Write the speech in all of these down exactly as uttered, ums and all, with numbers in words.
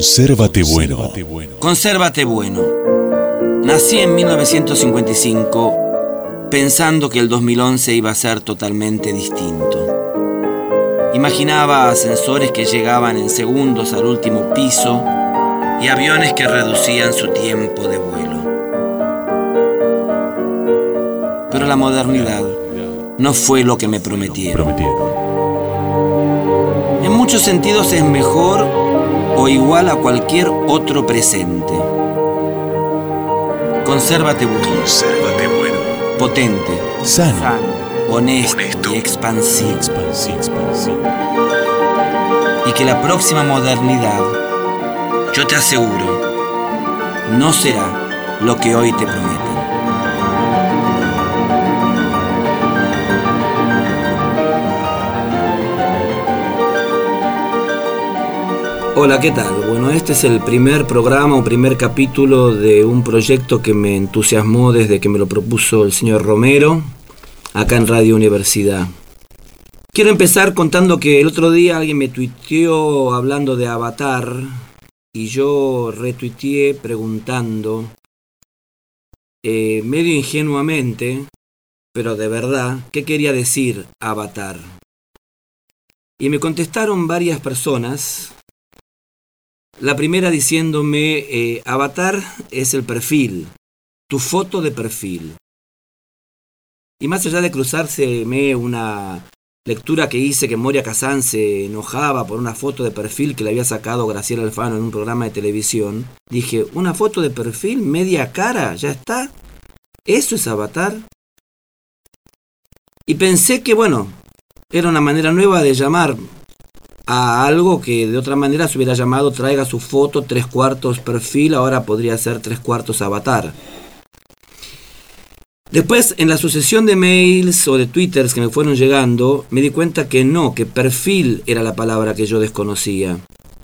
Consérvate bueno. Consérvate bueno. Nací en mil novecientos cincuenta y cinco pensando que el dos mil once iba a ser totalmente distinto. Imaginaba ascensores que llegaban en segundos al último piso y aviones que reducían su tiempo de vuelo. Pero la modernidad no fue lo que me prometieron. En muchos sentidos es mejor o igual a cualquier otro presente. Consérvate bueno. Consérvate bueno. Potente. Sano. Sano, honesto, Honesto. y expansivo. Expansivo, expansivo. Y que la próxima modernidad, yo te aseguro, no será lo que hoy te prometen. Hola, ¿qué tal? Bueno, este es el primer programa o primer capítulo de un proyecto que me entusiasmó desde que me lo propuso el señor Romero, acá en Radio Universidad. Quiero empezar contando que el otro día alguien me tuiteó hablando de Avatar y yo retuiteé preguntando, eh, medio ingenuamente, pero de verdad, ¿qué quería decir Avatar? Y me contestaron varias personas. La primera diciéndome, eh, Avatar es el perfil, tu foto de perfil. Y más allá de cruzárseme una lectura que hice que Moria Kazan se enojaba por una foto de perfil que le había sacado Graciela Alfano en un programa de televisión, dije, ¿una foto de perfil, media cara, ya está? ¿Eso es Avatar? Y pensé que, bueno, era una manera nueva de llamar a algo que de otra manera se hubiera llamado traiga su foto tres cuartos perfil, ahora podría ser tres cuartos avatar. Después, en la sucesión de mails o de twitters que me fueron llegando, me di cuenta que no, que perfil era la palabra que yo desconocía.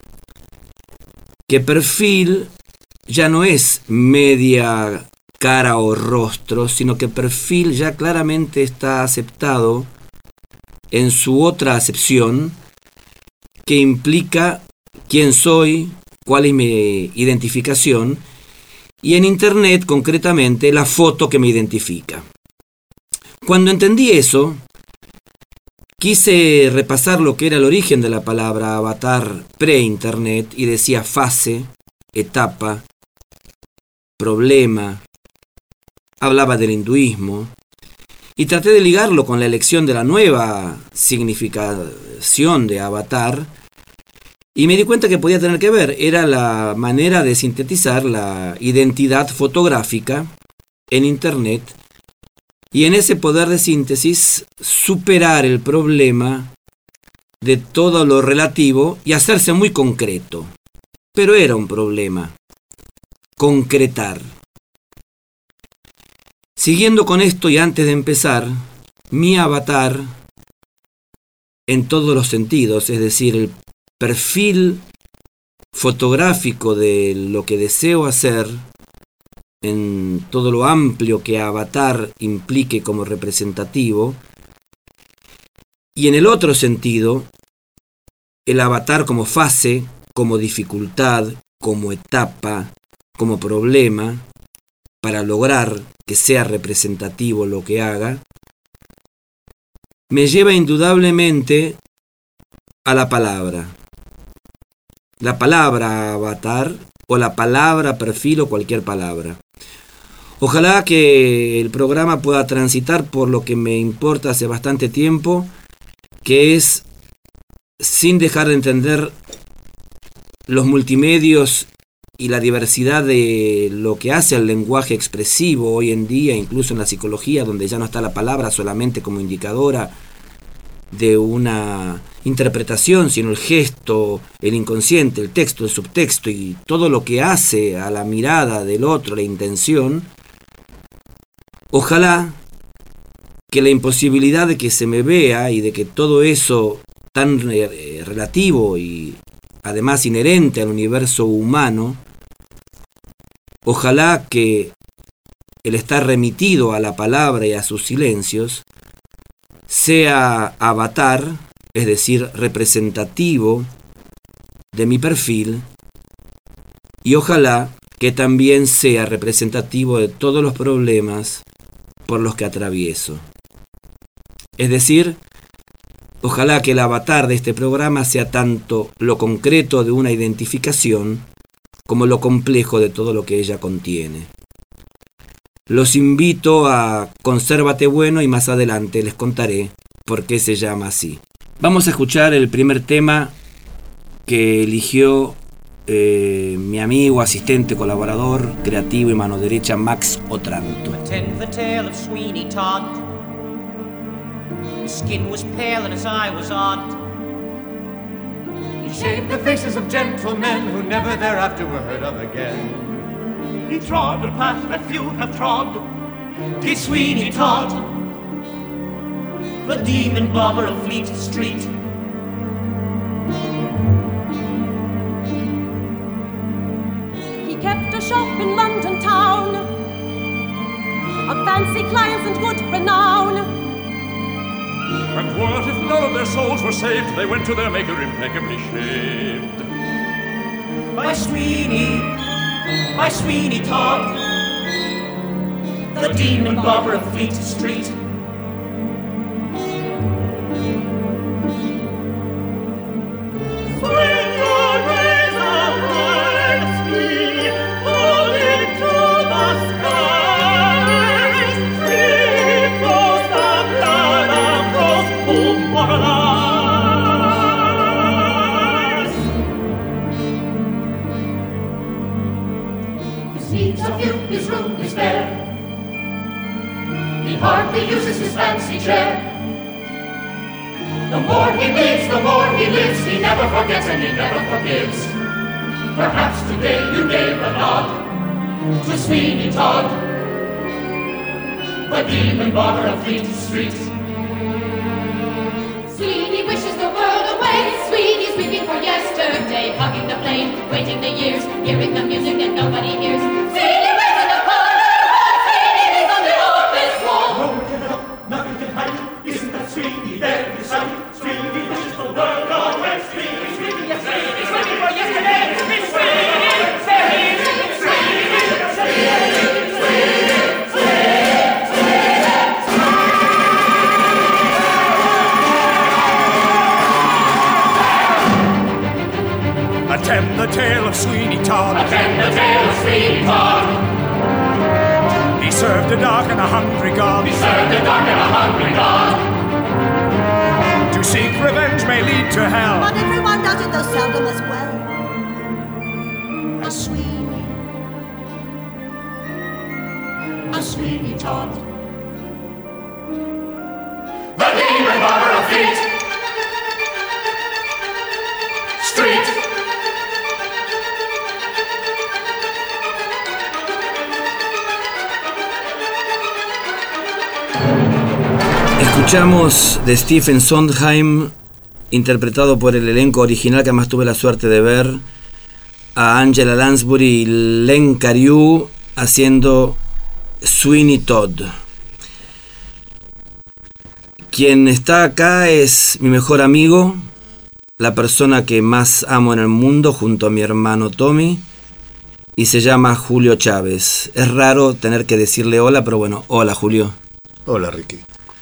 Que perfil ya no es media cara o rostro, sino que perfil ya claramente está aceptado en su otra acepción, que implica quién soy, cuál es mi identificación, y en Internet, concretamente, la foto que me identifica. Cuando entendí eso, quise repasar lo que era el origen de la palabra avatar pre-Internet, y decía fase, etapa, problema, hablaba del hinduismo, y traté de ligarlo con la elección de la nueva significación de avatar, y me di cuenta que podía tener que ver, era la manera de sintetizar la identidad fotográfica en Internet, y en ese poder de síntesis superar el problema de todo lo relativo y hacerse muy concreto. Pero era un problema, concretar. Siguiendo con esto y antes de empezar, mi avatar, en todos los sentidos, es decir, el perfil fotográfico de lo que deseo hacer, en todo lo amplio que avatar implique como representativo, y en el otro sentido, el avatar como fase, como dificultad, como etapa, como problema, para lograr que sea representativo lo que haga, me lleva indudablemente a la palabra. La palabra avatar o la palabra perfil o cualquier palabra. Ojalá que el programa pueda transitar por lo que me importa hace bastante tiempo, que es, sin dejar de entender los multimedios y la diversidad de lo que hace al lenguaje expresivo hoy en día, incluso en la psicología, donde ya no está la palabra solamente como indicadora de una interpretación, sino el gesto, el inconsciente, el texto, el subtexto y todo lo que hace a la mirada del otro, la intención. Ojalá que la imposibilidad de que se me vea y de que todo eso tan eh, relativo y además inherente al universo humano, ojalá que el estar remitido a la palabra y a sus silencios sea avatar, es decir, representativo de mi perfil, y ojalá que también sea representativo de todos los problemas por los que atravieso. Es decir, ojalá que el avatar de este programa sea tanto lo concreto de una identificación como lo complejo de todo lo que ella contiene. Los invito a Consérvate Bueno y más adelante les contaré por qué se llama así. Vamos a escuchar el primer tema que eligió eh, mi amigo, asistente, colaborador, creativo y mano derecha, Max Otranto. Attend the tale of Sweeney Todd. His skin was pale and his eye was odd. He shaved the faces of gentlemen who never thereafter were heard of again. He trod a path that few have trod. Did Sweeney Todd, The demon barber of Fleet Street. He kept a shop in London town, of fancy clients and good renown. and what if none of their souls were saved? They went to their maker impeccably shaved. By Sweeney, by Sweeney Todd, the demon barber of Fleet Street. Hardly uses his fancy chair. The more he lives, the more he lives. He never forgets and he never forgives. Perhaps today you gave a nod to Sweeney Todd, the demon barber of Fleet Street. Sweeney wishes the world away. Sweeney's weeping for yesterday, hugging the plane, waiting the years, hearing the music that nobody hears. Sweeney lives in the corner, Sweeney lives on the office wall. No one can help, nothing can hide. Isn't that Sweeney there beside? Sweeney wishes the world away. Sweeney, Sweeney, yes, Sweeney, Sweeney for yesterday. It's Sweeney, Sweeney, Sweeney, Sweeney, Attend the tale of Sweeney Todd. Attend the tale of Sweeney Todd. He served a dark and a hungry God. He served a dark and a hungry God. To seek revenge may lead to hell. But everyone does it, though seldom as well. A Sweeney, a Sweeney Todd, the demon barber of Fleet Street. Escuchamos de Stephen Sondheim, interpretado por el elenco original que además tuve la suerte de ver, a Angela Lansbury y Len Cariou haciendo Sweeney Todd. Quien está acá es mi mejor amigo, la persona que más amo en el mundo junto a mi hermano Tommy, y se llama Julio Chávez. Es raro tener que decirle hola, pero bueno, hola Julio. Hola Ricky.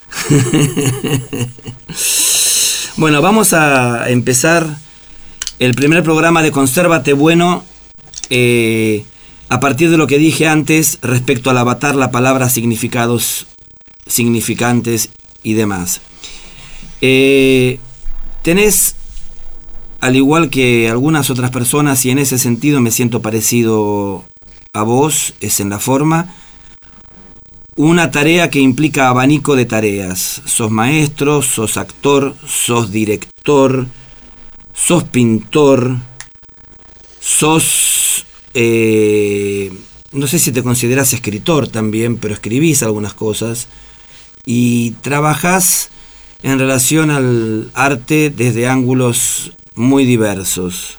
Bueno, vamos a empezar el primer programa de Consérvate Bueno eh, a partir de lo que dije antes respecto al avatar, la palabra, significados, significantes y demás. Eh, tenés, al igual que algunas otras personas, y en ese sentido me siento parecido a vos, es en la forma, una tarea que implica abanico de tareas. Sos maestro, sos actor, sos director, sos pintor, sos... Eh, no sé si te consideras escritor también, pero escribís algunas cosas. Y trabajás en relación al arte desde ángulos muy diversos.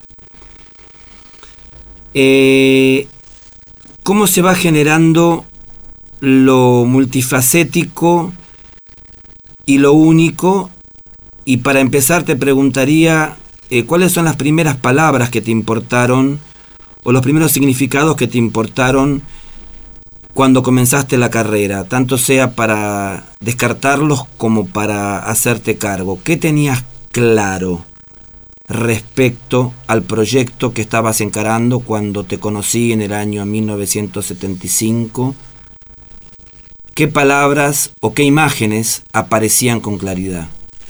Eh, ¿Cómo se va generando lo multifacético y lo único? Y para empezar te preguntaría eh, ¿cuáles son las primeras palabras que te importaron o los primeros significados que te importaron cuando comenzaste la carrera, tanto sea para descartarlos como para hacerte cargo? ¿Qué tenías claro respecto al proyecto que estabas encarando cuando te conocí en el año mil novecientos setenta y cinco? ¿Qué palabras o qué imágenes aparecían con claridad?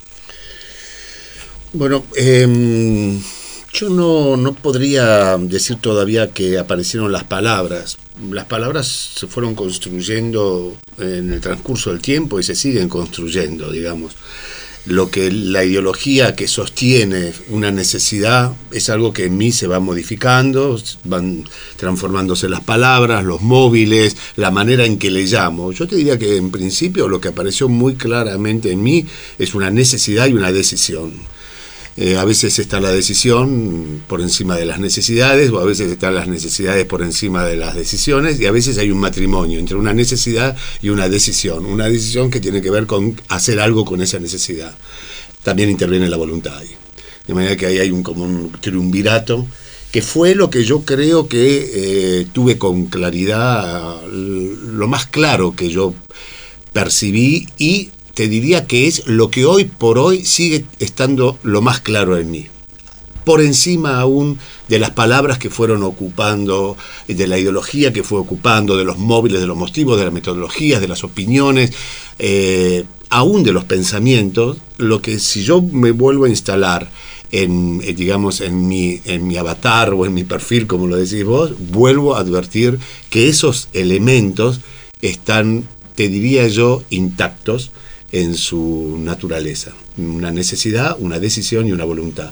Bueno, eh, yo no, no podría decir todavía que aparecieron las palabras. Las palabras se fueron construyendo en el transcurso del tiempo y se siguen construyendo, digamos. Lo que la ideología que sostiene una necesidad es algo que en mí se va modificando, van transformándose las palabras, los móviles, la manera en que le llamo. Yo te diría que en principio lo que apareció muy claramente en mí es una necesidad y una decisión. Eh, a veces está la decisión por encima de las necesidades, o a veces están las necesidades por encima de las decisiones, y a veces hay un matrimonio entre una necesidad y una decisión. Una decisión que tiene que ver con hacer algo con esa necesidad. También interviene la voluntad ahí. De manera que ahí hay un, como un triunvirato, que fue lo que yo creo que eh, tuve con claridad, lo más claro que yo percibí, y te diría que es lo que hoy por hoy sigue estando lo más claro en mí. Por encima aún de las palabras que fueron ocupando, de la ideología que fue ocupando, de los móviles, de los motivos, de las metodologías, de las opiniones, eh, aún de los pensamientos, lo que si yo me vuelvo a instalar en, eh, digamos, en mi, en mi avatar o en mi perfil, como lo decís vos, vuelvo a advertir que esos elementos están, te diría yo, intactos en su naturaleza. Una necesidad, una decisión y una voluntad.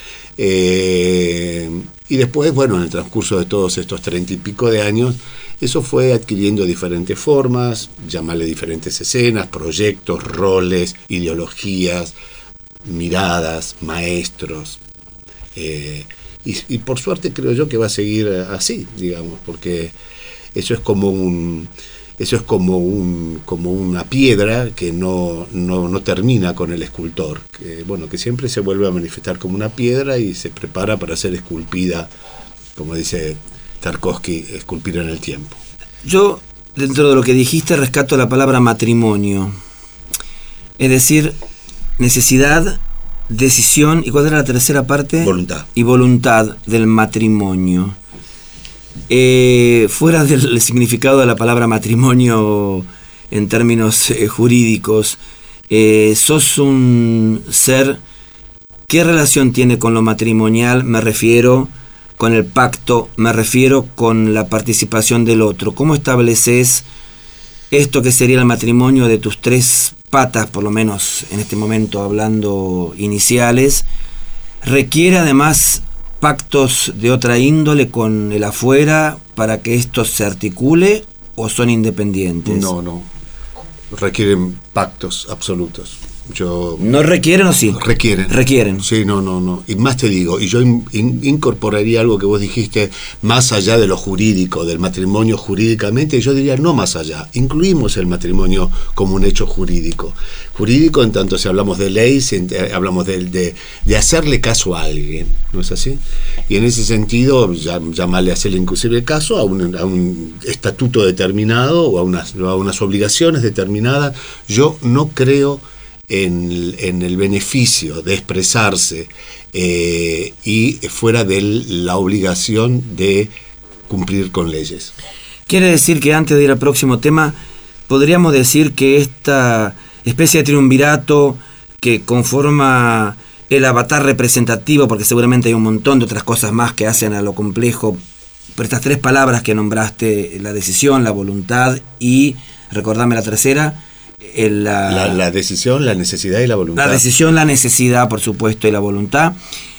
Eh, y después, bueno, en el transcurso de todos estos treinta y pico de años, eso fue adquiriendo diferentes formas, llamarle diferentes escenas, proyectos, roles, ideologías, miradas, maestros. Eh, y, y por suerte creo yo que va a seguir así, digamos, porque eso es como un... Eso es como un como una piedra que no, no, no termina con el escultor, que bueno, que siempre se vuelve a manifestar como una piedra y se prepara para ser esculpida, como dice Tarkovsky, esculpir en el tiempo. Yo, dentro de lo que dijiste, rescato la palabra matrimonio. Es decir, necesidad, decisión, ¿y cuál era la tercera parte? Voluntad. Y voluntad del matrimonio. Eh, fuera del significado de la palabra matrimonio en términos eh, jurídicos, eh, sos un ser, ¿qué relación tiene con lo matrimonial? Me refiero con el pacto, me refiero con la participación del otro. ¿Cómo estableces esto que sería el matrimonio de tus tres patas, por lo menos en este momento hablando iniciales? ¿Requiere además pactos de otra índole con el afuera para que esto se articule, o son independientes? No, no. Requieren pactos absolutos. Yo ¿No requieren o sí? Requieren. Requieren. Sí, no, no, no. Y más te digo, y yo in, in, incorporaría algo que vos dijiste, más allá de lo jurídico, del matrimonio jurídicamente, yo diría no más allá. Incluimos el matrimonio como un hecho jurídico. Jurídico en tanto si hablamos de ley, si hablamos de, de, de hacerle caso a alguien, ¿no es así? Y en ese sentido, ya, llamarle a hacerle inclusive caso a un, a un estatuto determinado o a unas, a unas obligaciones determinadas. Yo no creo En, en el beneficio de expresarse eh, y fuera de la obligación de cumplir con leyes. Quiere decir que antes de ir al próximo tema, podríamos decir que esta especie de triunvirato que conforma el avatar representativo, porque seguramente hay un montón de otras cosas más que hacen a lo complejo, pero estas tres palabras que nombraste, la decisión, la voluntad y, recordame la tercera, El, la, la, la decisión, la necesidad y la voluntad. La decisión, la necesidad, por supuesto, y la voluntad.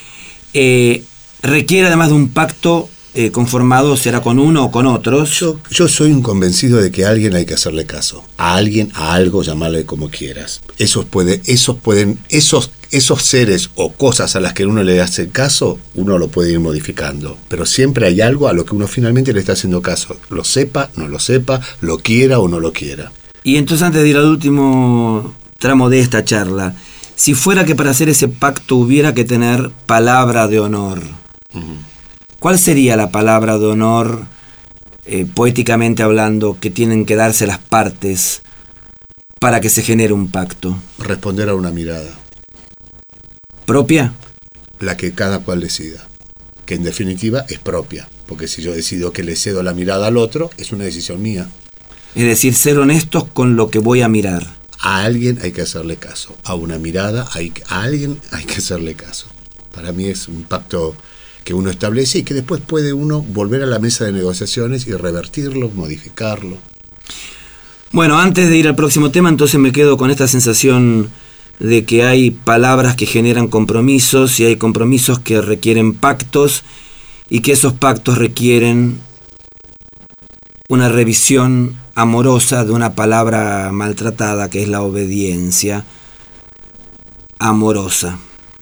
Eh, requiere además de un pacto eh, conformado, será con uno o con otros. Yo, yo soy un convencido de que a alguien hay que hacerle caso. A alguien, a algo, llamarle como quieras. Esos, puede, esos pueden, esos, esos seres o cosas a las que uno le hace caso, uno lo puede ir modificando. Pero siempre hay algo a lo que uno finalmente le está haciendo caso. Lo sepa, no lo sepa, lo quiera o no lo quiera. Y entonces, antes de ir al último tramo de esta charla, si fuera que para hacer ese pacto hubiera que tener palabra de honor, uh-huh. ¿Cuál sería la palabra de honor, eh, poéticamente hablando, que tienen que darse las partes para que se genere un pacto? Responder a una mirada. ¿Propia? La que cada cual decida, que en definitiva es propia, porque si yo decido que le cedo la mirada al otro, es una decisión mía. Es decir, ser honestos con lo que voy a mirar. A alguien hay que hacerle caso, a una mirada, hay, a alguien hay que hacerle caso. Para mí es un pacto que uno establece y que después puede uno volver a la mesa de negociaciones y revertirlo, modificarlo. Bueno, antes de ir al próximo tema, entonces me quedo con esta sensación de que hay palabras que generan compromisos y hay compromisos que requieren pactos y que esos pactos requieren una revisión amorosa de una palabra maltratada que es la obediencia amorosa.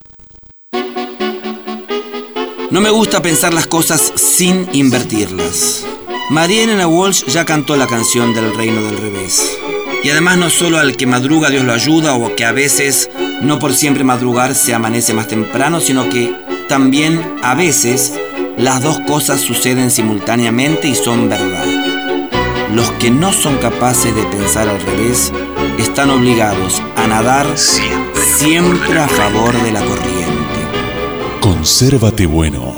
No me gusta pensar las cosas sin invertirlas. Marielena Walsh ya cantó la canción del reino del revés. Y además no solo al que madruga Dios lo ayuda, o que a veces, no por siempre madrugar, se amanece más temprano, sino que también a veces las dos cosas suceden simultáneamente y son verdad. Los que no son capaces de pensar al revés están obligados a nadar siempre, siempre a favor de la corriente. Consérvate bueno.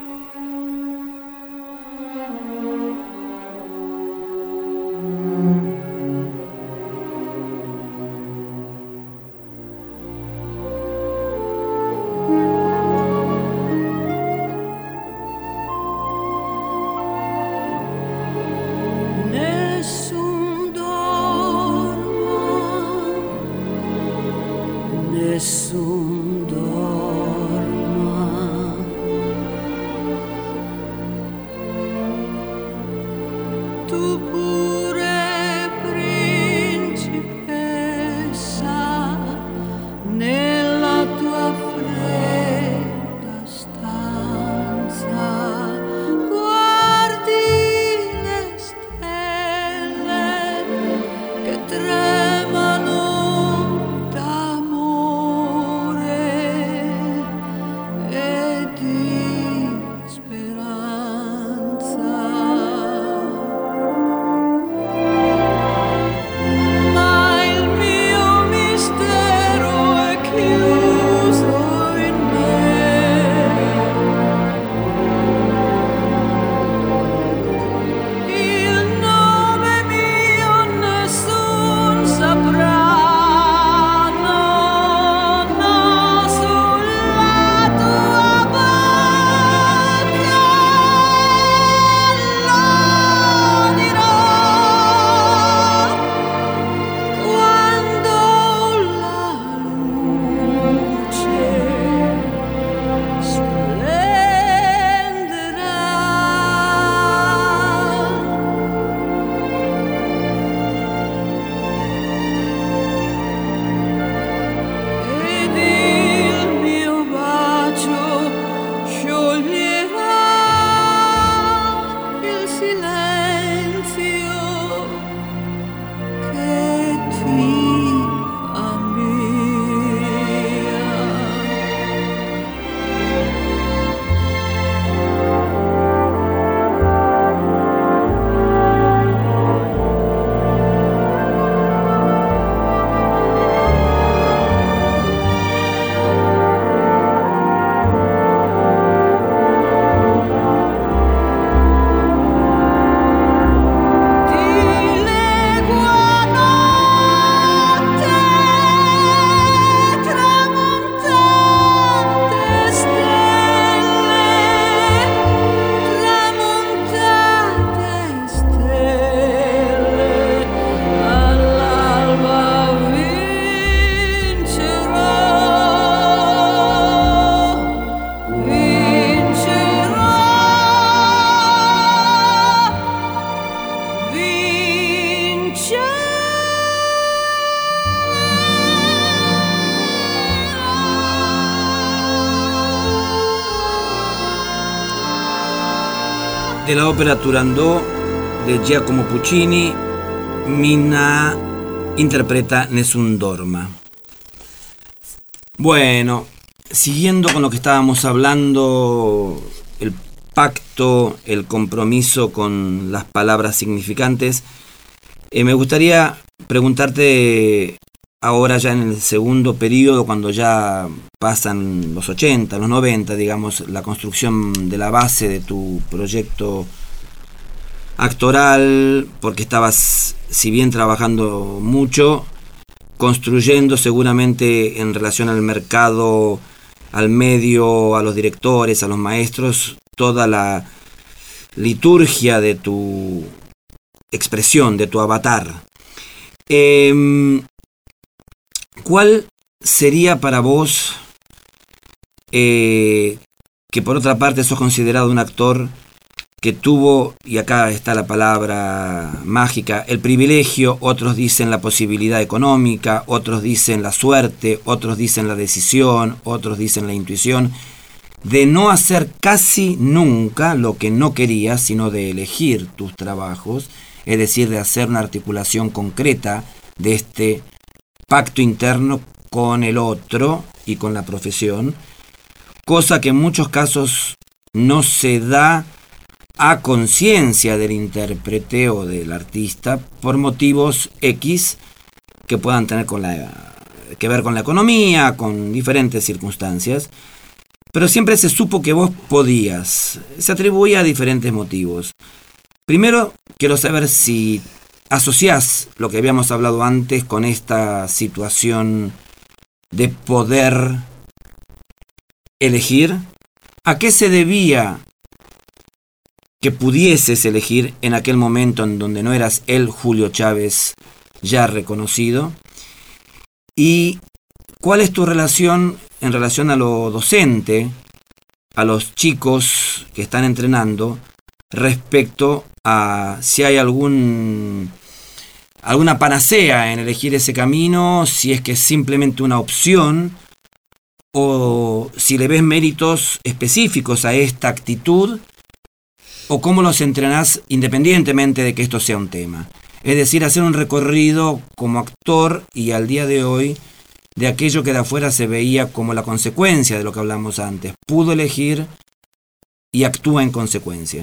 De la ópera Turandot de Giacomo Puccini, Minna interpreta Nessun Dorma. Bueno, siguiendo con lo que estábamos hablando, el pacto, el compromiso con las palabras significantes. Eh, me gustaría preguntarte ahora ya en el segundo periodo, cuando ya pasan los ochenta, los noventa, digamos, la construcción de la base de tu proyecto actoral, porque estabas, si bien trabajando mucho, construyendo seguramente en relación al mercado, al medio, a los directores, a los maestros, toda la liturgia de tu expresión, de tu avatar. Eh, ¿Cuál sería para vos, eh, que por otra parte sos considerado un actor que tuvo, y acá está la palabra mágica, el privilegio, otros dicen la posibilidad económica, otros dicen la suerte, otros dicen la decisión, otros dicen la intuición, de no hacer casi nunca lo que no querías, sino de elegir tus trabajos, es decir, de hacer una articulación concreta de este pacto interno con el otro y con la profesión, cosa que en muchos casos no se da a conciencia del intérprete o del artista por motivos X que puedan tener con la, que ver con la economía, con diferentes circunstancias, pero siempre se supo que vos podías. Se atribuía a diferentes motivos. Primero, quiero saber si asociás lo que habíamos hablado antes con esta situación de poder elegir. ¿A qué se debía que pudieses elegir en aquel momento en donde no eras el Julio Chávez ya reconocido? ¿Y cuál es tu relación en relación a lo docente, a los chicos que están entrenando, respecto a si hay algún alguna panacea en elegir ese camino, si es que es simplemente una opción, o si le ves méritos específicos a esta actitud, o cómo los entrenás independientemente de que esto sea un tema? Es decir, hacer un recorrido como actor y al día de hoy de aquello que de afuera se veía como la consecuencia de lo que hablamos antes. Pudo elegir y actúa en consecuencia.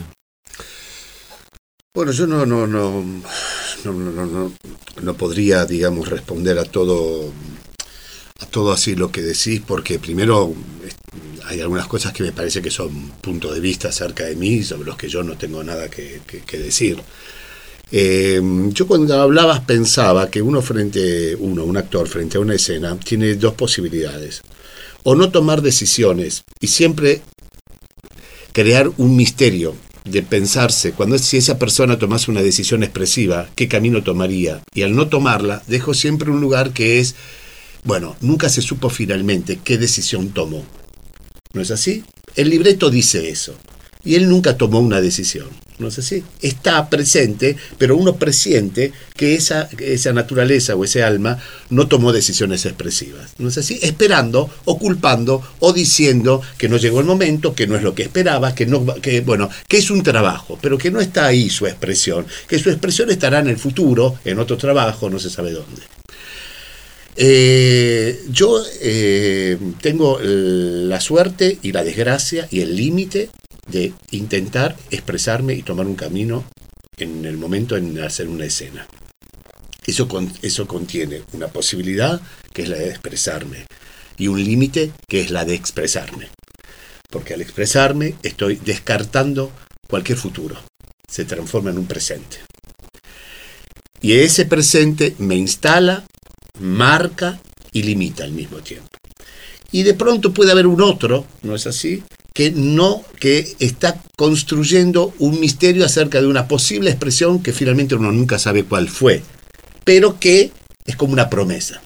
Bueno, yo no, no, no, no, no, no, no podría, digamos, responder a todo, a todo así lo que decís, porque primero hay algunas cosas que me parece que son puntos de vista acerca de mí, sobre los que yo no tengo nada que, que, que decir. Eh, yo cuando hablabas pensaba que uno frente, uno, un actor frente a una escena, tiene dos posibilidades. O no tomar decisiones y siempre crear un misterio de pensarse, cuando si esa persona tomase una decisión expresiva, qué camino tomaría. Y al no tomarla, dejo siempre un lugar que es, bueno, nunca se supo finalmente qué decisión tomó. ¿No es así? El libreto dice eso. Y él nunca tomó una decisión. ¿No es así? Está presente, pero uno presiente que esa, esa naturaleza o ese alma no tomó decisiones expresivas. ¿No es así? Esperando o culpando o diciendo que no llegó el momento, que no es lo que esperaba, que no, que bueno, que es un trabajo, pero que no está ahí su expresión, que su expresión estará en el futuro, en otro trabajo, no se sabe dónde. Eh, yo eh, tengo la suerte y la desgracia y el límite de intentar expresarme y tomar un camino en el momento en hacer una escena. Eso, con, eso contiene una posibilidad que es la de expresarme y un límite que es la de expresarme. Porque al expresarme estoy descartando cualquier futuro. Se transforma en un presente. Y ese presente me instala, marca y limita al mismo tiempo. Y de pronto puede haber un otro, ¿no es así?, que no, que está construyendo un misterio acerca de una posible expresión que finalmente uno nunca sabe cuál fue, pero que es como una promesa.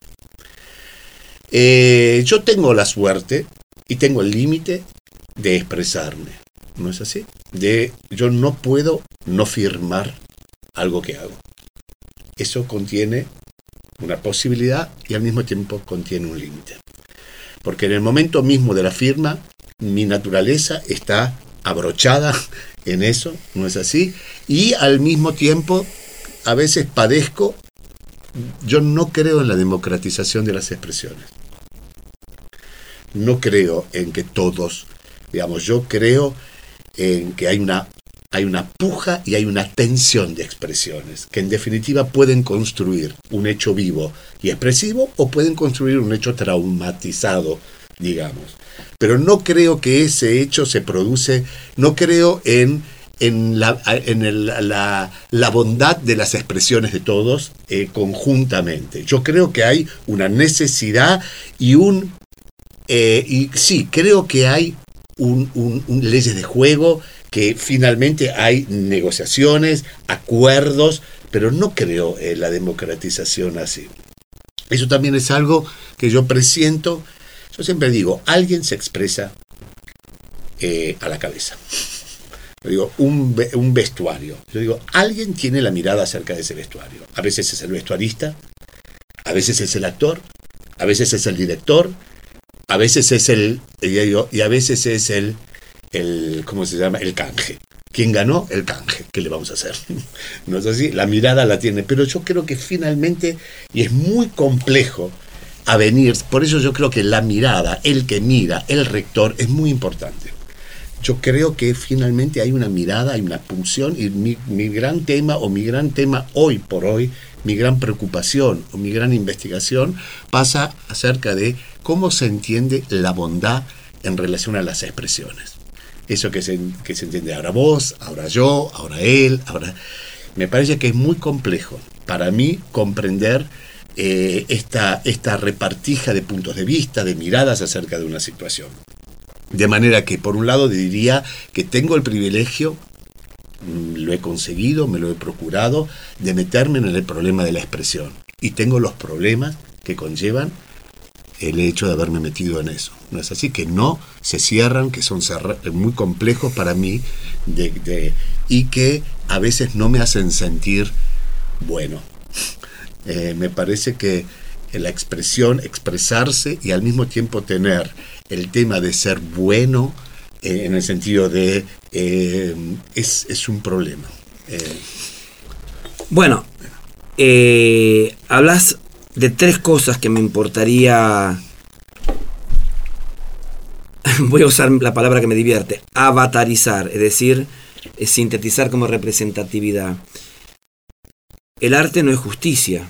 Eh, yo tengo la suerte y tengo el límite de expresarme, ¿no es así? De, yo no puedo no firmar algo que hago. Eso contiene una posibilidad y al mismo tiempo contiene un límite. Porque en el momento mismo de la firma, mi naturaleza está abrochada en eso, ¿no es así? Y al mismo tiempo, a veces padezco, yo no creo en la democratización de las expresiones. No creo en que todos, digamos, yo creo en que hay una, hay una puja y hay una tensión de expresiones, que en definitiva pueden construir un hecho vivo y expresivo o pueden construir un hecho traumatizado, digamos. Pero no creo que ese hecho se produce, no creo en, en, la, en el, la, la bondad de las expresiones de todos eh, conjuntamente. Yo creo que hay una necesidad y un... Eh, y sí, creo que hay un, un, un leyes de juego, que finalmente hay negociaciones, acuerdos, pero no creo en la democratización así. Eso también es algo que yo presiento. Yo siempre digo, alguien se expresa eh, a la cabeza. Yo digo, un, un vestuario. Yo digo, alguien tiene la mirada acerca de ese vestuario. A veces es el vestuarista, a veces es el actor, a veces es el director, a veces es el, y a veces es el, el, ¿cómo se llama? El canje. ¿Quién ganó? El canje. ¿Qué le vamos a hacer? No es así, la mirada la tiene. Pero yo creo que finalmente, y es muy complejo a venir, por eso yo creo que la mirada, el que mira, el rector, es muy importante. Yo creo que finalmente hay una mirada, hay una pulsión, y mi, mi gran tema, o mi gran tema hoy por hoy, mi gran preocupación, o mi gran investigación, pasa acerca de cómo se entiende la bondad en relación a las expresiones. Eso que se, que se entiende ahora vos, ahora yo, ahora él, ahora... Me parece que es muy complejo para mí comprender eh, esta, esta repartija de puntos de vista, de miradas acerca de una situación. De manera que, por un lado, diría que tengo el privilegio, lo he conseguido, me lo he procurado, de meterme en el problema de la expresión. Y tengo los problemas que conllevan el hecho de haberme metido en eso. ¿No es así? Que no se cierran, que son cerra- muy complejos para mí de, de, y que a veces no me hacen sentir bueno. Eh, me parece que la expresión, expresarse y al mismo tiempo tener el tema de ser bueno, eh, en el sentido de eh, es, es un problema. Eh, bueno, eh, hablas de tres cosas que me importaría, voy a usar la palabra que me divierte, avatarizar, es decir, es sintetizar como representatividad. El arte no es justicia.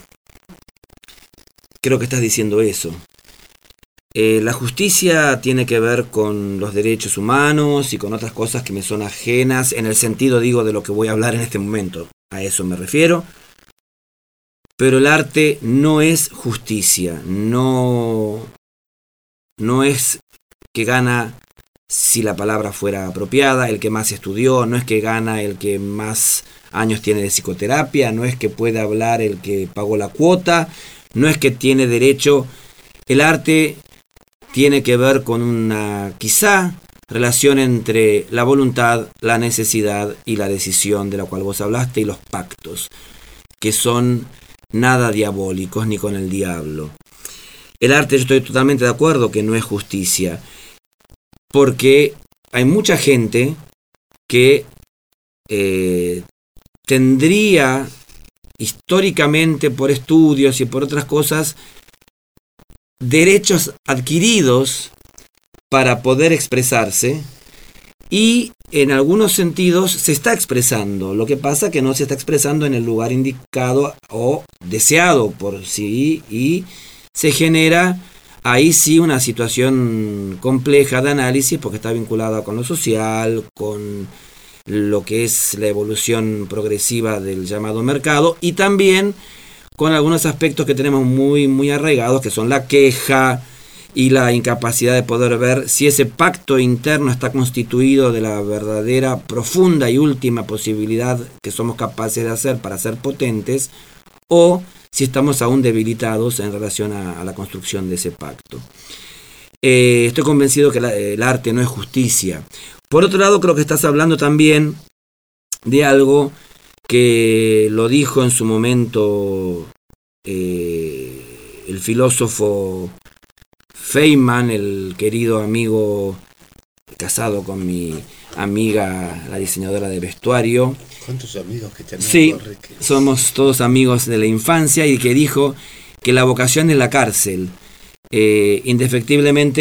Creo que estás diciendo eso. Eh, la justicia tiene que ver con los derechos humanos y con otras cosas que me son ajenas, en el sentido, digo, de lo que voy a hablar en este momento. A eso me refiero. Pero el arte no es justicia, no, no es que gana si la palabra fuera apropiada, el que más estudió, no es que gana el que más años tiene de psicoterapia, no es que puede hablar el que pagó la cuota, no es que tiene derecho. El arte tiene que ver con una, quizá, relación entre la voluntad, la necesidad y la decisión de la cual vos hablaste, y los pactos, que son nada diabólicos ni con el diablo. El arte, yo estoy totalmente de acuerdo que no es justicia, porque hay mucha gente que eh, tendría históricamente, por estudios y por otras cosas, derechos adquiridos para poder expresarse, y en algunos sentidos se está expresando. Lo que pasa que no se está expresando en el lugar indicado o deseado por sí, y se genera ahí sí una situación compleja de análisis, porque está vinculada con lo social, con lo que es la evolución progresiva del llamado mercado, y también con algunos aspectos que tenemos muy, muy arraigados, que son la queja y la incapacidad de poder ver si ese pacto interno está constituido de la verdadera, profunda y última posibilidad que somos capaces de hacer para ser potentes, o si estamos aún debilitados en relación a, a la construcción de ese pacto. Eh, estoy convencido que la, el arte no es justicia. Por otro lado, creo que estás hablando también de algo que lo dijo en su momento eh, el filósofo Feynman, el querido amigo casado con mi amiga, la diseñadora de vestuario. ¿Cuántos amigos que tenemos? Sí, somos todos amigos de la infancia, y que dijo que la vocación es la cárcel. Eh, indefectiblemente,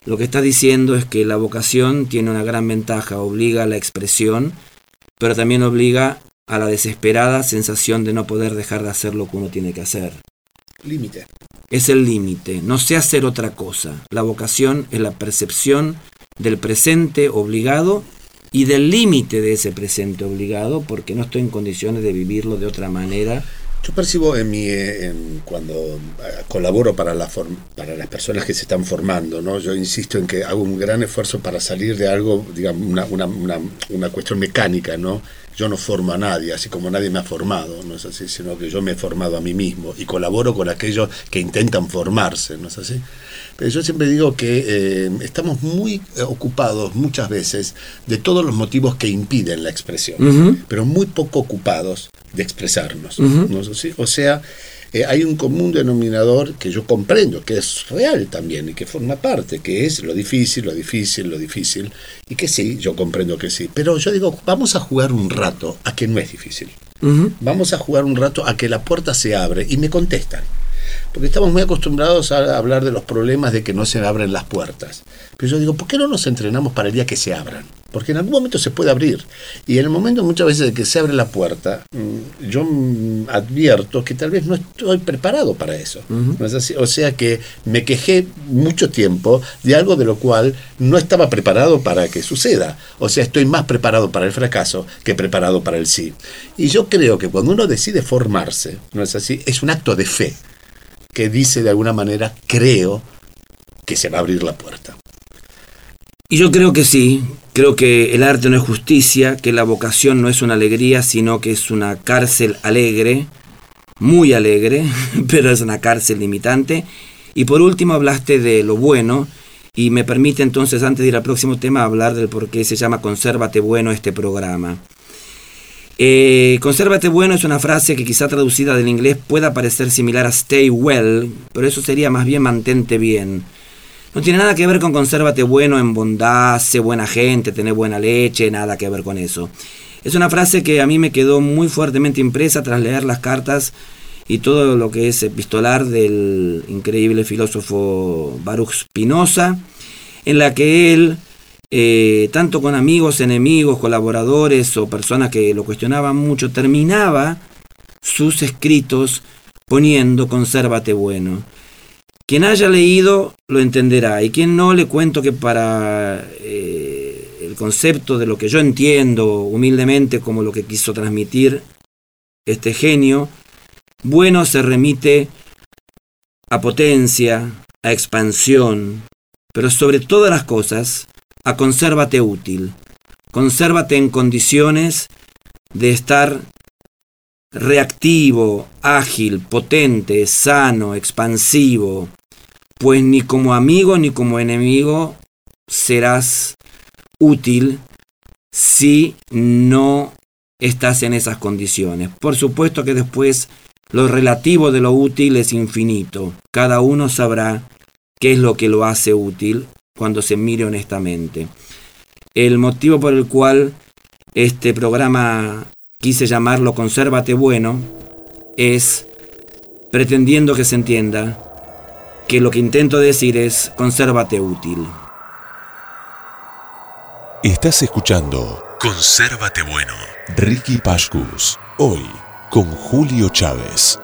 lo que estás diciendo es que la vocación tiene una gran ventaja, obliga a la expresión, pero también obliga a la desesperada sensación de no poder dejar de hacer lo que uno tiene que hacer. Límite. Es el límite, no sé hacer otra cosa. La vocación es la percepción del presente obligado y del límite de ese presente obligado, porque no estoy en condiciones de vivirlo de otra manera. Yo percibo en mi, en, cuando colaboro para, la form, para las personas que se están formando, ¿no? Yo insisto en que hago un gran esfuerzo para salir de algo, digamos, una, una, una, una cuestión mecánica, ¿no? Yo no formo a nadie, así como nadie me ha formado, no es así, sino que yo me he formado a mí mismo y colaboro con aquellos que intentan formarse, ¿no es así? Pero yo siempre digo que eh, estamos muy ocupados muchas veces de todos los motivos que impiden la expresión, uh-huh. pero muy poco ocupados de expresarnos, uh-huh. ¿no es así? O sea, eh, hay un común denominador que yo comprendo, que es real también y que forma parte, que es lo difícil, lo difícil, lo difícil, y que sí, yo comprendo que sí, pero yo digo, vamos a jugar un rato a que no es difícil, uh-huh. vamos a jugar un rato a que la puerta se abre y me contestan. Porque estamos muy acostumbrados a hablar de los problemas de que no se abren las puertas. Pero yo digo, ¿por qué no nos entrenamos para el día que se abran? Porque en algún momento se puede abrir. Y en el momento muchas veces de que se abre la puerta, yo advierto que tal vez no estoy preparado para eso. Uh-huh. ¿No es así? O sea que me quejé mucho tiempo de algo de lo cual no estaba preparado para que suceda. O sea, estoy más preparado para el fracaso que preparado para el sí. Y yo creo que cuando uno decide formarse, ¿no es así? Es un acto de fe que dice de alguna manera, creo que se va a abrir la puerta. Y yo creo que sí, creo que el arte no es justicia, que la vocación no es una alegría, sino que es una cárcel alegre, muy alegre, pero es una cárcel limitante. Y por último hablaste de lo bueno, y me permite entonces, antes de ir al próximo tema, hablar del por qué se llama Consérvate Bueno este programa. Eh, consérvate bueno es una frase que quizá traducida del inglés pueda parecer similar a stay well, pero eso sería más bien mantente bien. No tiene nada que ver con consérvate bueno en bondad, sé buena gente, tener buena leche, nada que ver con eso. Es una frase que a mí me quedó muy fuertemente impresa tras leer las cartas y todo lo que es epistolar del increíble filósofo Baruch Spinoza, en la que él, Eh, tanto con amigos, enemigos, colaboradores o personas que lo cuestionaban mucho, terminaba sus escritos poniendo consérvate bueno. Quien haya leído lo entenderá, y quien no, le cuento que para eh, el concepto de lo que yo entiendo humildemente como lo que quiso transmitir este genio, bueno se remite a potencia, a expansión, pero sobre todas las cosas a consérvate útil, consérvate en condiciones de estar reactivo, ágil, potente, sano, expansivo, pues ni como amigo ni como enemigo serás útil si no estás en esas condiciones. Por supuesto que después lo relativo de lo útil es infinito, cada uno sabrá qué es lo que lo hace útil cuando se mire honestamente. El motivo por el cual este programa quise llamarlo Consérvate Bueno es pretendiendo que se entienda que lo que intento decir es consérvate útil. Estás escuchando Consérvate Bueno. Ricky Pashkus, hoy con Julio Chávez.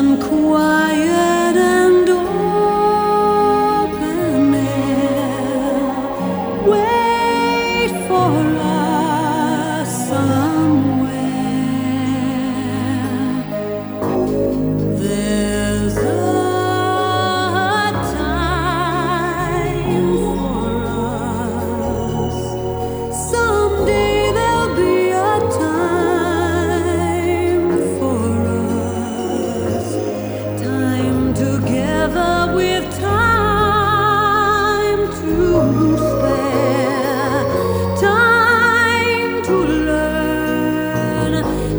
and quiet and open air wait for us somewhere. There's a time for us. Someday there'll be a time for us. Time together with time to spare. Time to learn.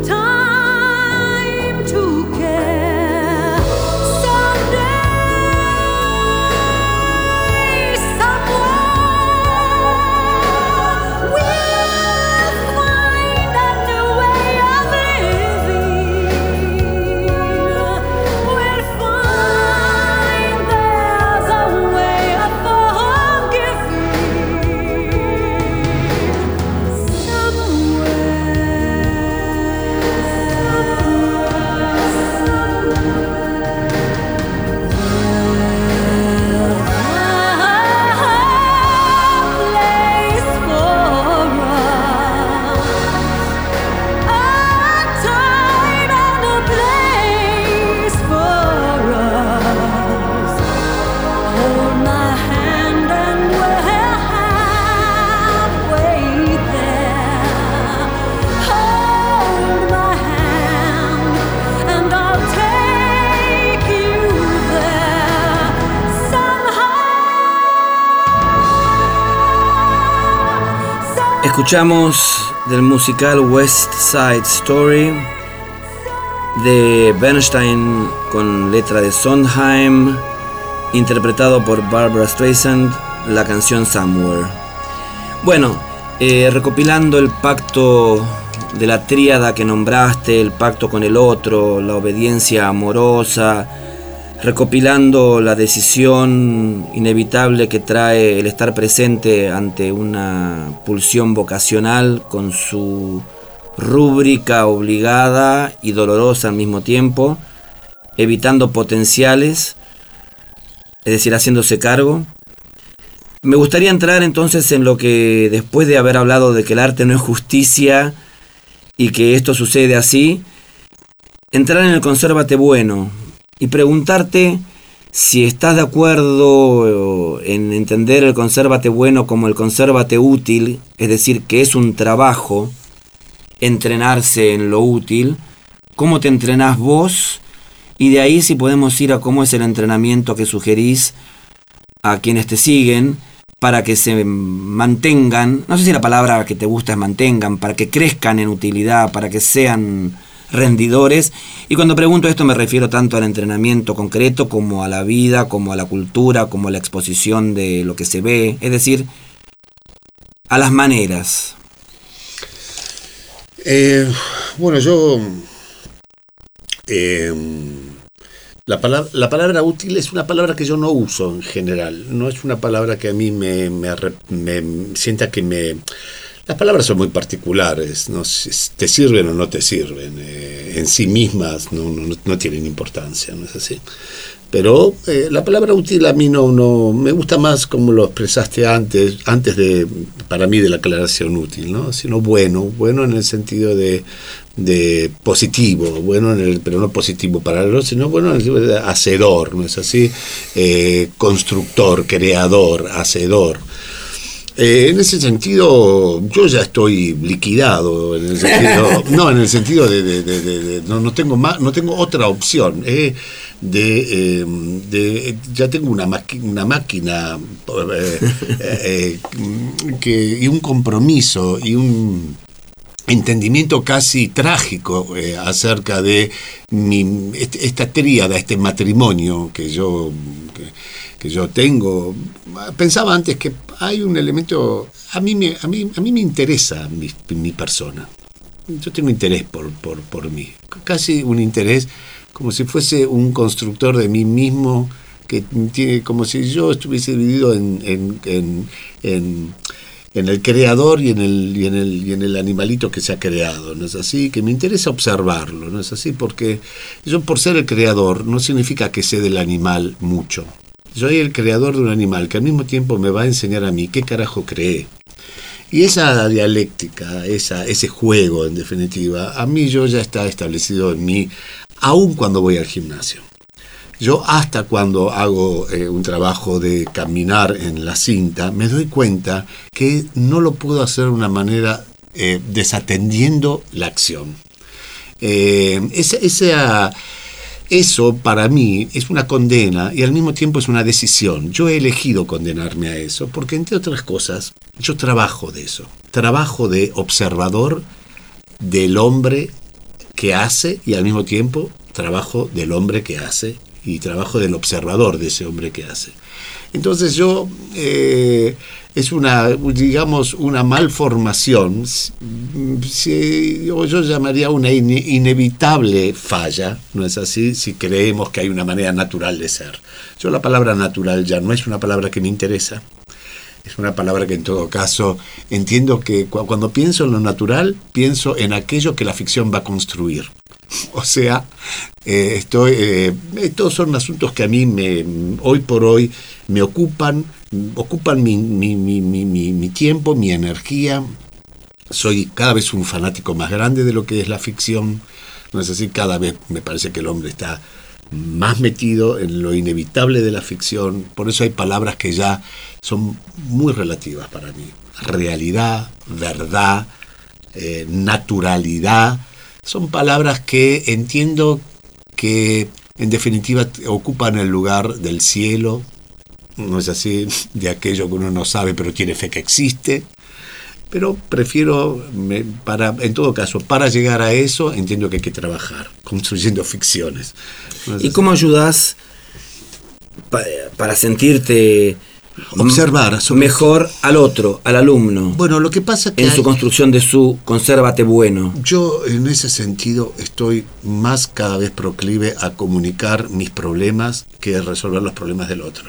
Time to care. Someday, somewhere, we'll find a new way of living. We'll find there's a way of Escuchamos del musical West Side Story de Bernstein con letra de Sondheim, interpretado por Barbra Streisand, la canción Somewhere. Bueno, eh, recopilando el pacto de la tríada que nombraste, el pacto con el otro, la obediencia amorosa, recopilando la decisión inevitable que trae el estar presente ante una pulsión vocacional con su rúbrica obligada y dolorosa al mismo tiempo, evitando potenciales, es decir, haciéndose cargo. Me gustaría entrar entonces en lo que, después de haber hablado de que el arte no es justicia y que esto sucede así, entrar en el consérvate bueno y preguntarte si estás de acuerdo en entender el consérvate bueno como el consérvate útil, es decir, que es un trabajo entrenarse en lo útil, cómo te entrenás vos, y de ahí si podemos ir a cómo es el entrenamiento que sugerís a quienes te siguen para que se mantengan, no sé si la palabra que te gusta es mantengan, para que crezcan en utilidad, para que sean rendidores. Y cuando pregunto esto me refiero tanto al entrenamiento concreto como a la vida, como a la cultura, como a la exposición de lo que se ve, es decir, a las maneras. Eh, bueno, yo eh, la palabra, la palabra útil es una palabra que yo no uso en general, no es una palabra que a mí me, me, me sienta que me... Las palabras son muy particulares, ¿no? Te sirven o no te sirven, eh, en sí mismas no, no, no tienen importancia, ¿no es así? Pero eh, la palabra útil a mí no, no me gusta más como lo expresaste antes, antes de, para mí, de la aclaración útil, ¿no? Sino bueno, bueno en el sentido de, de positivo, bueno en el, pero no positivo para los, sino bueno en el sentido de hacedor, ¿no es así? Eh, constructor, creador, hacedor. Eh, en ese sentido, yo ya estoy liquidado, en el sentido, no, en el sentido de, de, de, de, de no, no tengo más, no tengo otra opción, eh, de, eh, de, ya tengo una, maqui, una máquina eh, eh, que, y un compromiso y un entendimiento casi trágico eh, acerca de mi, este, esta tríada, este matrimonio que yo que, que yo tengo. Pensaba antes que hay un elemento, a mí me, a mí, a mí me interesa mi, mi persona. Yo tengo interés por, por, por mí, casi un interés como si fuese un constructor de mí mismo, que tiene, como si yo estuviese dividido en, en, en, en, en el creador y en el, y en el, y en el animalito que se ha creado, ¿no es así? Que me interesa observarlo, ¿no es así? Porque yo, por ser el creador, no significa que sé del animal mucho. Yo soy el creador de un animal que al mismo tiempo me va a enseñar a mí qué carajo creé. Y esa dialéctica, esa, ese juego, en definitiva, a mí yo ya está establecido en mí, aun cuando voy al gimnasio. Yo hasta cuando hago eh, un trabajo de caminar en la cinta, me doy cuenta que no lo puedo hacer de una manera eh, desatendiendo la acción. Eh, esa, esa, eso para mí es una condena y al mismo tiempo es una decisión. Yo he elegido condenarme a eso porque, entre otras cosas, yo trabajo de eso. Trabajo de observador del hombre que hace y al mismo tiempo trabajo del hombre que hace y trabajo del observador de ese hombre que hace. Entonces yo, eh, es una, digamos, una malformación, si, yo, yo llamaría una in, inevitable falla, ¿no es así? Si creemos que hay una manera natural de ser. Yo la palabra natural ya no es una palabra que me interesa. Es una palabra que en todo caso entiendo que cu- cuando pienso en lo natural, pienso en aquello que la ficción va a construir. O sea, eh, estoy, eh, estos son asuntos que a mí me, hoy por hoy me ocupan, ocupan mi, mi, mi, mi, mi, mi tiempo, mi energía. Soy cada vez un fanático más grande de lo que es la ficción. No es así, cada vez me parece que el hombre está más metido en lo inevitable de la ficción. Por eso hay palabras que ya son muy relativas para mí. Realidad, verdad, eh, naturalidad. Son palabras que entiendo que en definitiva ocupan el lugar del cielo, no es así, de aquello que uno no sabe pero tiene fe que existe. Pero prefiero, me, para, en todo caso, para llegar a eso, entiendo que hay que trabajar, construyendo ficciones. ¿No es ¿Y así? cómo ayudas pa- para sentirte Observar sobre- mejor al otro, al alumno, Bueno, lo que pasa que en hay- su construcción de su consérvate bueno? yo en ese sentido estoy más cada vez proclive a comunicar mis problemas que a resolver los problemas del otro.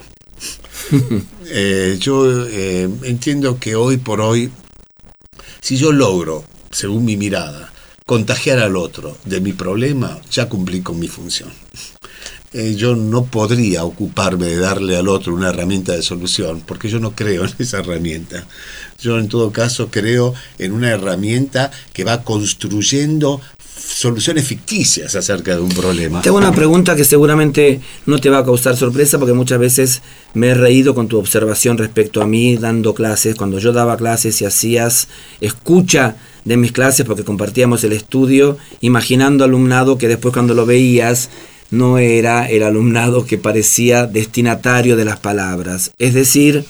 eh, yo eh, entiendo que hoy por hoy, si yo logro, según mi mirada, contagiar al otro de mi problema, ya cumplí con mi función. Eh, yo no podría ocuparme de darle al otro una herramienta de solución, porque yo no creo en esa herramienta. Yo en todo caso creo en una herramienta que va construyendo soluciones ficticias acerca de un problema. Te hago una pregunta que seguramente no te va a causar sorpresa, porque muchas veces me he reído con tu observación respecto a mí dando clases. Cuando yo daba clases y hacías escucha de mis clases, porque compartíamos el estudio, imaginando alumnado que después cuando lo veías no era el alumnado que parecía destinatario de las palabras. Es decir,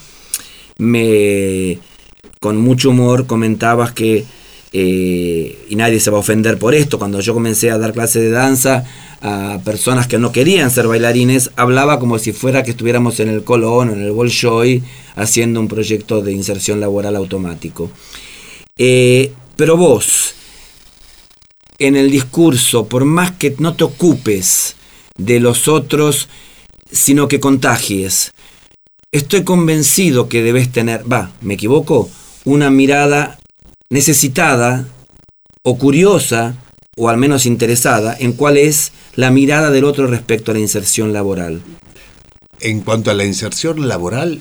me con mucho humor comentabas que Eh, y nadie se va a ofender por esto, cuando yo comencé a dar clases de danza a personas que no querían ser bailarines, hablaba como si fuera que estuviéramos en el Colón o en el Bolshoi haciendo un proyecto de inserción laboral automático. Eh, pero vos, en el discurso, por más que no te ocupes de los otros, sino que contagies, estoy convencido que debes tener, va, ¿me equivoco? Una mirada necesitada o curiosa o al menos interesada en cuál es la mirada del otro respecto a la inserción laboral. En cuanto a la inserción laboral,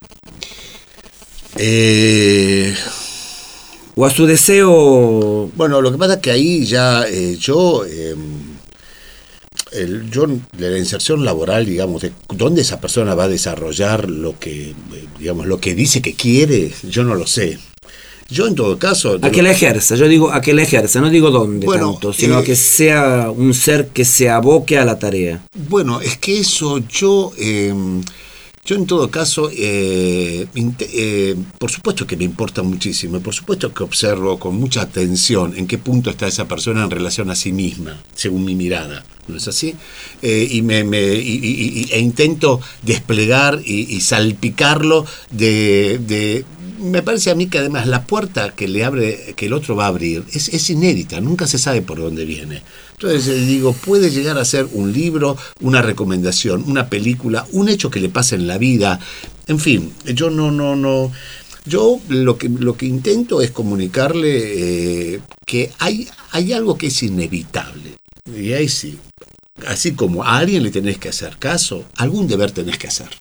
eh, o a su deseo. Bueno, lo que pasa es que ahí ya eh, yo, eh, el, yo de la inserción laboral, digamos, de dónde esa persona va a desarrollar lo que, eh, digamos, lo que dice que quiere, yo no lo sé. Yo en todo caso... A que la ejerza, yo digo a que la ejerza, no digo dónde bueno, tanto, sino eh, a que sea un ser que se aboque a la tarea. Bueno, es que eso yo... Eh, Yo en todo caso, eh, eh, por supuesto que me importa muchísimo, por supuesto que observo con mucha atención en qué punto está esa persona en relación a sí misma, según mi mirada, ¿no es así? Eh, y, me, me, y, y, e intento desplegar y, y salpicarlo de, de... Me parece a mí que además la puerta que le abre, que el otro va a abrir, es, es inédita, nunca se sabe por dónde viene. Entonces eh, digo, puede llegar a ser un libro, una recomendación, una película, un hecho que le pase en la vida. En fin, yo no, no, no. Yo lo que, lo que intento es comunicarle eh, que hay, hay algo que es inevitable. Y ahí sí, así como a alguien le tenés que hacer caso, algún deber tenés que hacer.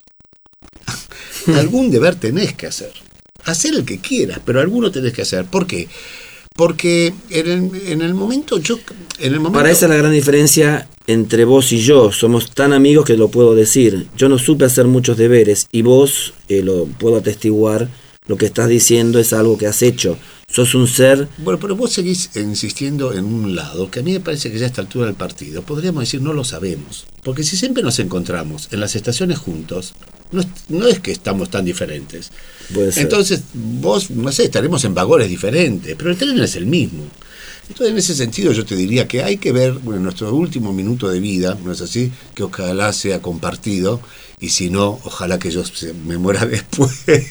Algún deber tenés que hacer. Hacer el que quieras, pero alguno tenés que hacer. ¿Por qué? Porque en el, en el momento yo... En el momento... Para esa es la gran diferencia entre vos y yo. Somos tan amigos que lo puedo decir. Yo no supe hacer muchos deberes y vos, eh, lo puedo atestiguar, lo que estás diciendo es algo que has hecho. Sos un ser... Bueno, pero vos seguís insistiendo en un lado que a mí me parece que ya a esta altura del partido podríamos decir no lo sabemos. Porque si siempre nos encontramos en las estaciones juntos, no es, no es que estamos tan diferentes. Puede ser. Entonces, vos, no sé, estaremos en vagones diferentes, pero el tren es el mismo. Entonces, en ese sentido, yo te diría que hay que ver, bueno, nuestro último minuto de vida, ¿no es así? Que ojalá sea compartido, y si no, ojalá que yo me muera después.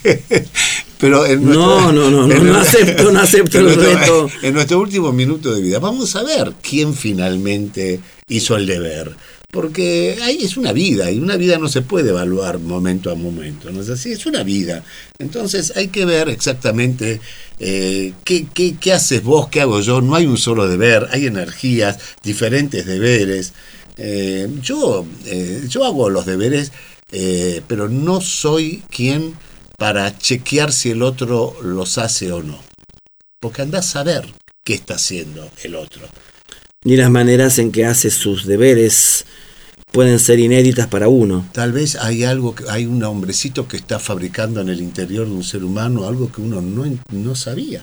Pero en nuestro, no, no, no, no, no acepto, no acepto el nuestro, reto. En nuestro último minuto de vida, vamos a ver quién finalmente hizo el deber. Porque hay, es una vida, y una vida no se puede evaluar momento a momento, ¿no es así? Es una vida. Entonces hay que ver exactamente eh, qué, qué, qué haces vos, qué hago yo. No hay un solo deber, hay energías, diferentes deberes. Eh, yo, eh, yo hago los deberes, eh, pero no soy quien para chequear si el otro los hace o no. Porque andás a saber qué está haciendo el otro. Ni las maneras en que hace sus deberes pueden ser inéditas para uno. Tal vez hay algo, que, hay un hombrecito que está fabricando en el interior de un ser humano algo que uno no, no sabía.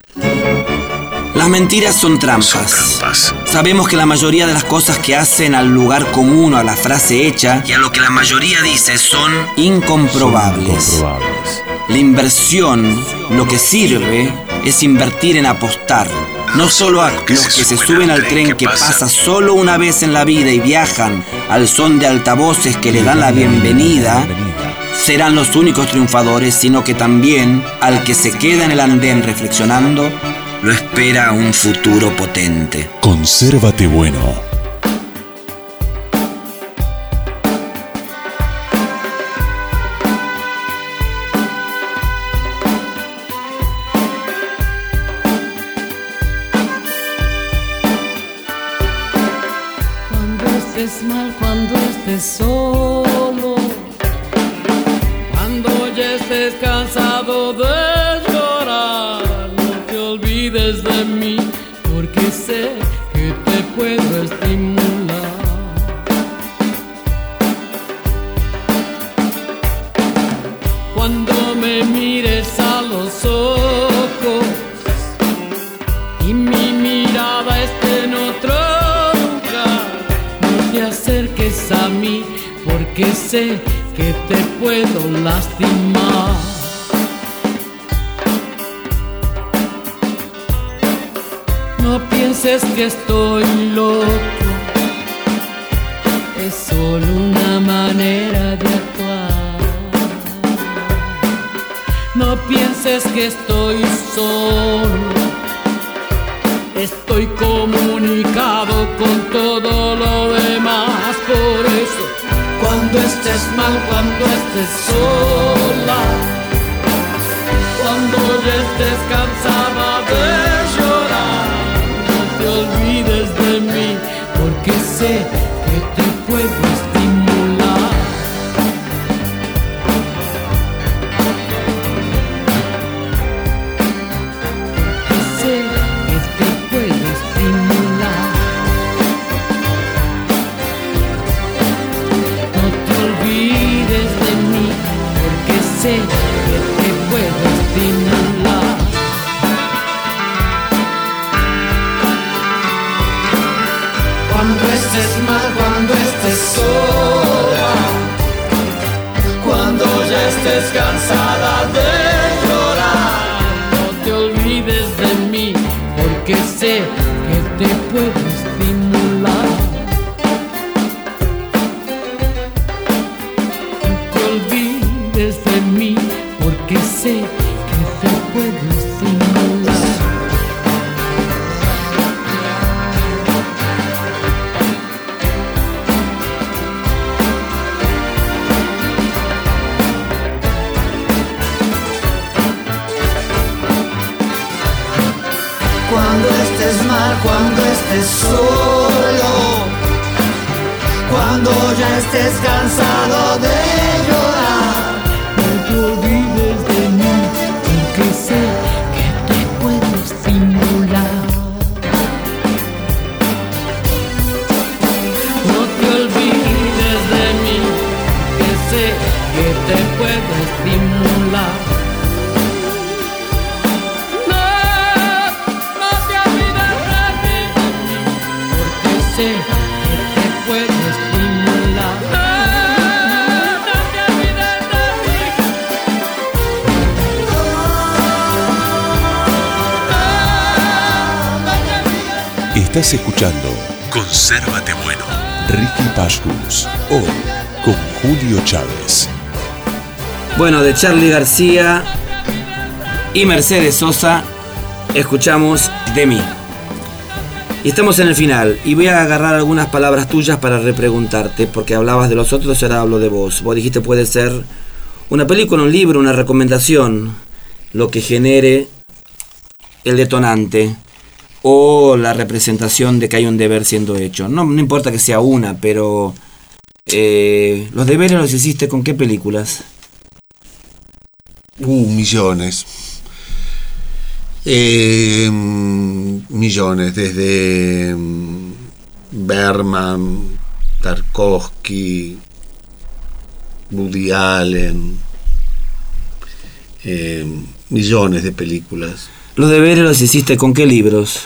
Las mentiras son trampas. Son trampas. Sabemos que la mayoría de las cosas que hacen al lugar común o a la frase hecha y a lo que la mayoría dice son incomprobables. Son incomprobables. La inversión, lo que sirve, es invertir en apostar. No solo a los que se suben al tren que pasa solo una vez en la vida y viajan al son de altavoces que le dan la bienvenida, serán los únicos triunfadores, sino que también al que se queda en el andén reflexionando, lo espera un futuro potente. Consérvate bueno. Cuando estés mal, cuando estés solo, cuando ya estés cansado de llorar, no te olvides de mí, porque sé que te puedo estimular. Cuando me mires a los ojos y mi mirada esté en otro lugar, no te acerques a mí, porque sé que te puedo lastimar. No pienses que estoy loco, es solo una manera de actuar. No pienses que estoy solo, estoy comunicado con todo lo demás. Por eso, cuando estés mal, cuando estés sola, cuando ya estés cansada de llorar, no te olvides de mí, porque sé que te puedo estimular. Sé que te puedo estimular. No te olvides de mí, porque sé que te puedo estimular. Cuando estés mal, cuando estés sola, cuando ya estés cansada de llorar, no te olvides de mí, porque sé que te puedo estimular. No te olvides de mí, porque sé que te puedo estimular. estés solo, cuando ya estés cansado de llorar, no te olvides de mí, porque sé que te puedo estimular. No te olvides de mí, que sé que te puedo estimular. Sé que te puedo estimular. No te olvides de mí. Estás escuchando Consérvate Bueno. Ricky Pashkus, hoy con Julio Chávez. Bueno, de Charly García y Mercedes Sosa escuchamos De mí. Y estamos en el final, y voy a agarrar algunas palabras tuyas para repreguntarte, porque hablabas de los otros y ahora hablo de vos. Vos dijiste puede ser una película, un libro, una recomendación, lo que genere el detonante o la representación de que hay un deber siendo hecho. No, no importa que sea una, pero eh, los deberes los hiciste ¿con qué películas? Uh, millones. Eh, millones, desde Berman, Tarkovsky, Woody Allen, eh, millones de películas. ¿Los deberes los hiciste con qué libros?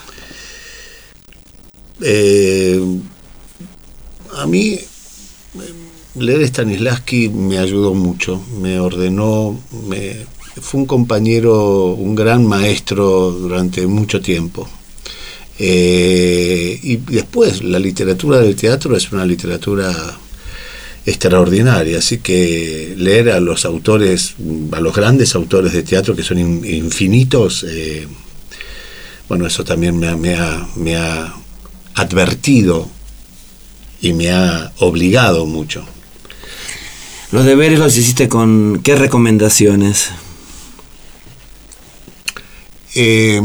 Eh, a mí leer Stanislavski me ayudó mucho, me ordenó, me... Fue un compañero, un gran maestro durante mucho tiempo. Eh, y después, la literatura del teatro es una literatura extraordinaria, así que leer a los autores, a los grandes autores de teatro que son in, infinitos, eh, bueno, eso también me ha, me, ha, me ha advertido y me ha obligado mucho. ¿Los deberes los hiciste con qué recomendaciones? Eh,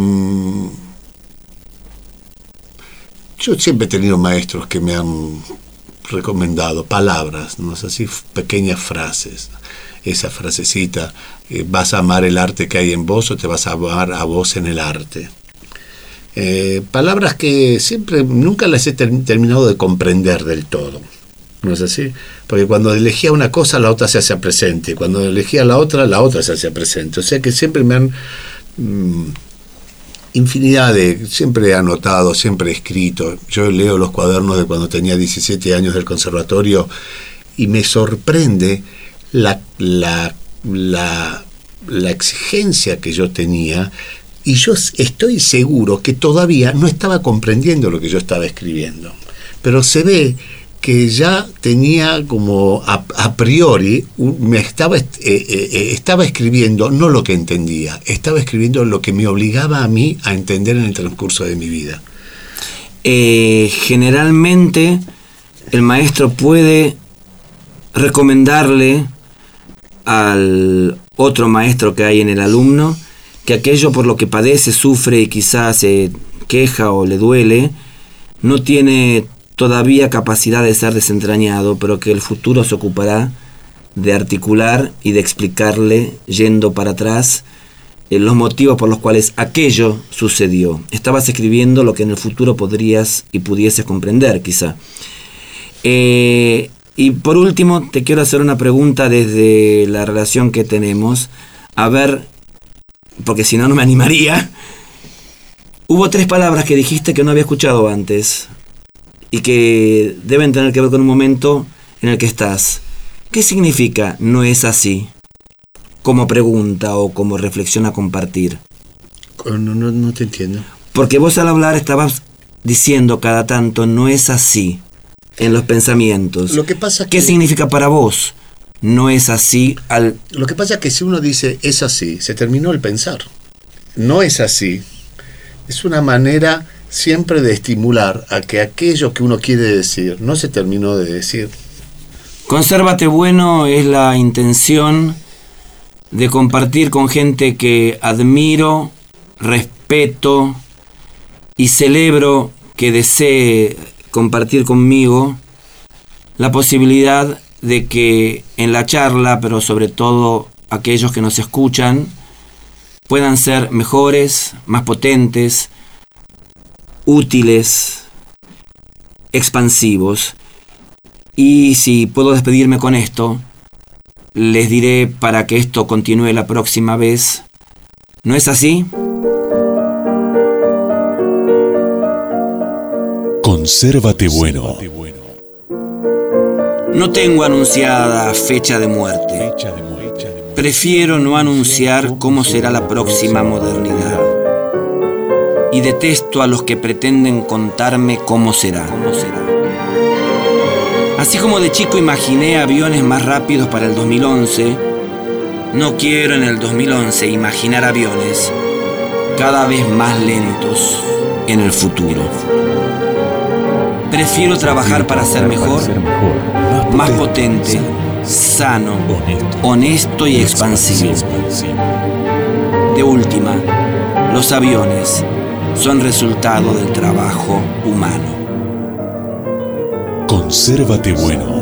yo siempre he tenido maestros que me han recomendado palabras, ¿no? Así pequeñas frases. Esa frasecita, eh, ¿vas a amar el arte que hay en vos o te vas a amar a vos en el arte? Eh, palabras que siempre, nunca las he ter- terminado de comprender del todo. ¿No es así? Porque cuando elegía una cosa, la otra se hacía presente. Cuando elegía la otra, la otra se hacía presente. O sea que siempre me han... infinidad de, siempre he anotado, siempre he escrito. Yo leo los cuadernos de cuando tenía diecisiete años del conservatorio y me sorprende la, la, la, la exigencia que yo tenía, y yo estoy seguro que todavía no estaba comprendiendo lo que yo estaba escribiendo, pero se ve que ya tenía como a, a priori, me estaba, eh, eh, estaba escribiendo no lo que entendía, estaba escribiendo lo que me obligaba a mí a entender en el transcurso de mi vida. Eh, generalmente el maestro puede recomendarle al otro maestro que hay en el alumno que aquello por lo que padece, sufre y quizás se queja o le duele, no tiene todavía capacidad de ser desentrañado, pero que el futuro se ocupará de articular y de explicarle, yendo para atrás, eh, los motivos por los cuales aquello sucedió. Estabas escribiendo lo que en el futuro podrías y pudieses comprender, quizá. Eh, y por último, te quiero hacer una pregunta desde la relación que tenemos, a ver, porque si no, no me animaría. Hubo tres palabras que dijiste que no había escuchado antes, y que deben tener que ver con un momento en el que estás. ¿Qué significa no es así? Como pregunta o como reflexión a compartir. No, no, no te entiendo. Porque vos al hablar estabas diciendo cada tanto no es así en los pensamientos. Lo que pasa ¿Qué que... significa para vos no es así al...? Lo que pasa es que si uno dice es así, se terminó el pensar. No es así. Es una manera siempre de estimular a que aquello que uno quiere decir no se terminó de decir. Consérvate Bueno es la intención de compartir con gente que admiro, respeto y celebro que desee compartir conmigo la posibilidad de que en la charla, pero sobre todo aquellos que nos escuchan, puedan ser mejores, más potentes, útiles, expansivos. Y si puedo despedirme con esto, les diré para que esto continúe la próxima vez. ¿No es así? Consérvate bueno. No tengo anunciada fecha de muerte. Prefiero no anunciar cómo será la próxima modernidad. Y detesto a los que pretenden contarme cómo será. Así como de chico imaginé aviones más rápidos para el dos mil once, no quiero en el dos mil once imaginar aviones cada vez más lentos en el futuro. Prefiero trabajar para ser mejor, más potente, sano, honesto y expansivo. De última, los aviones son resultado del trabajo humano. Consérvate bueno.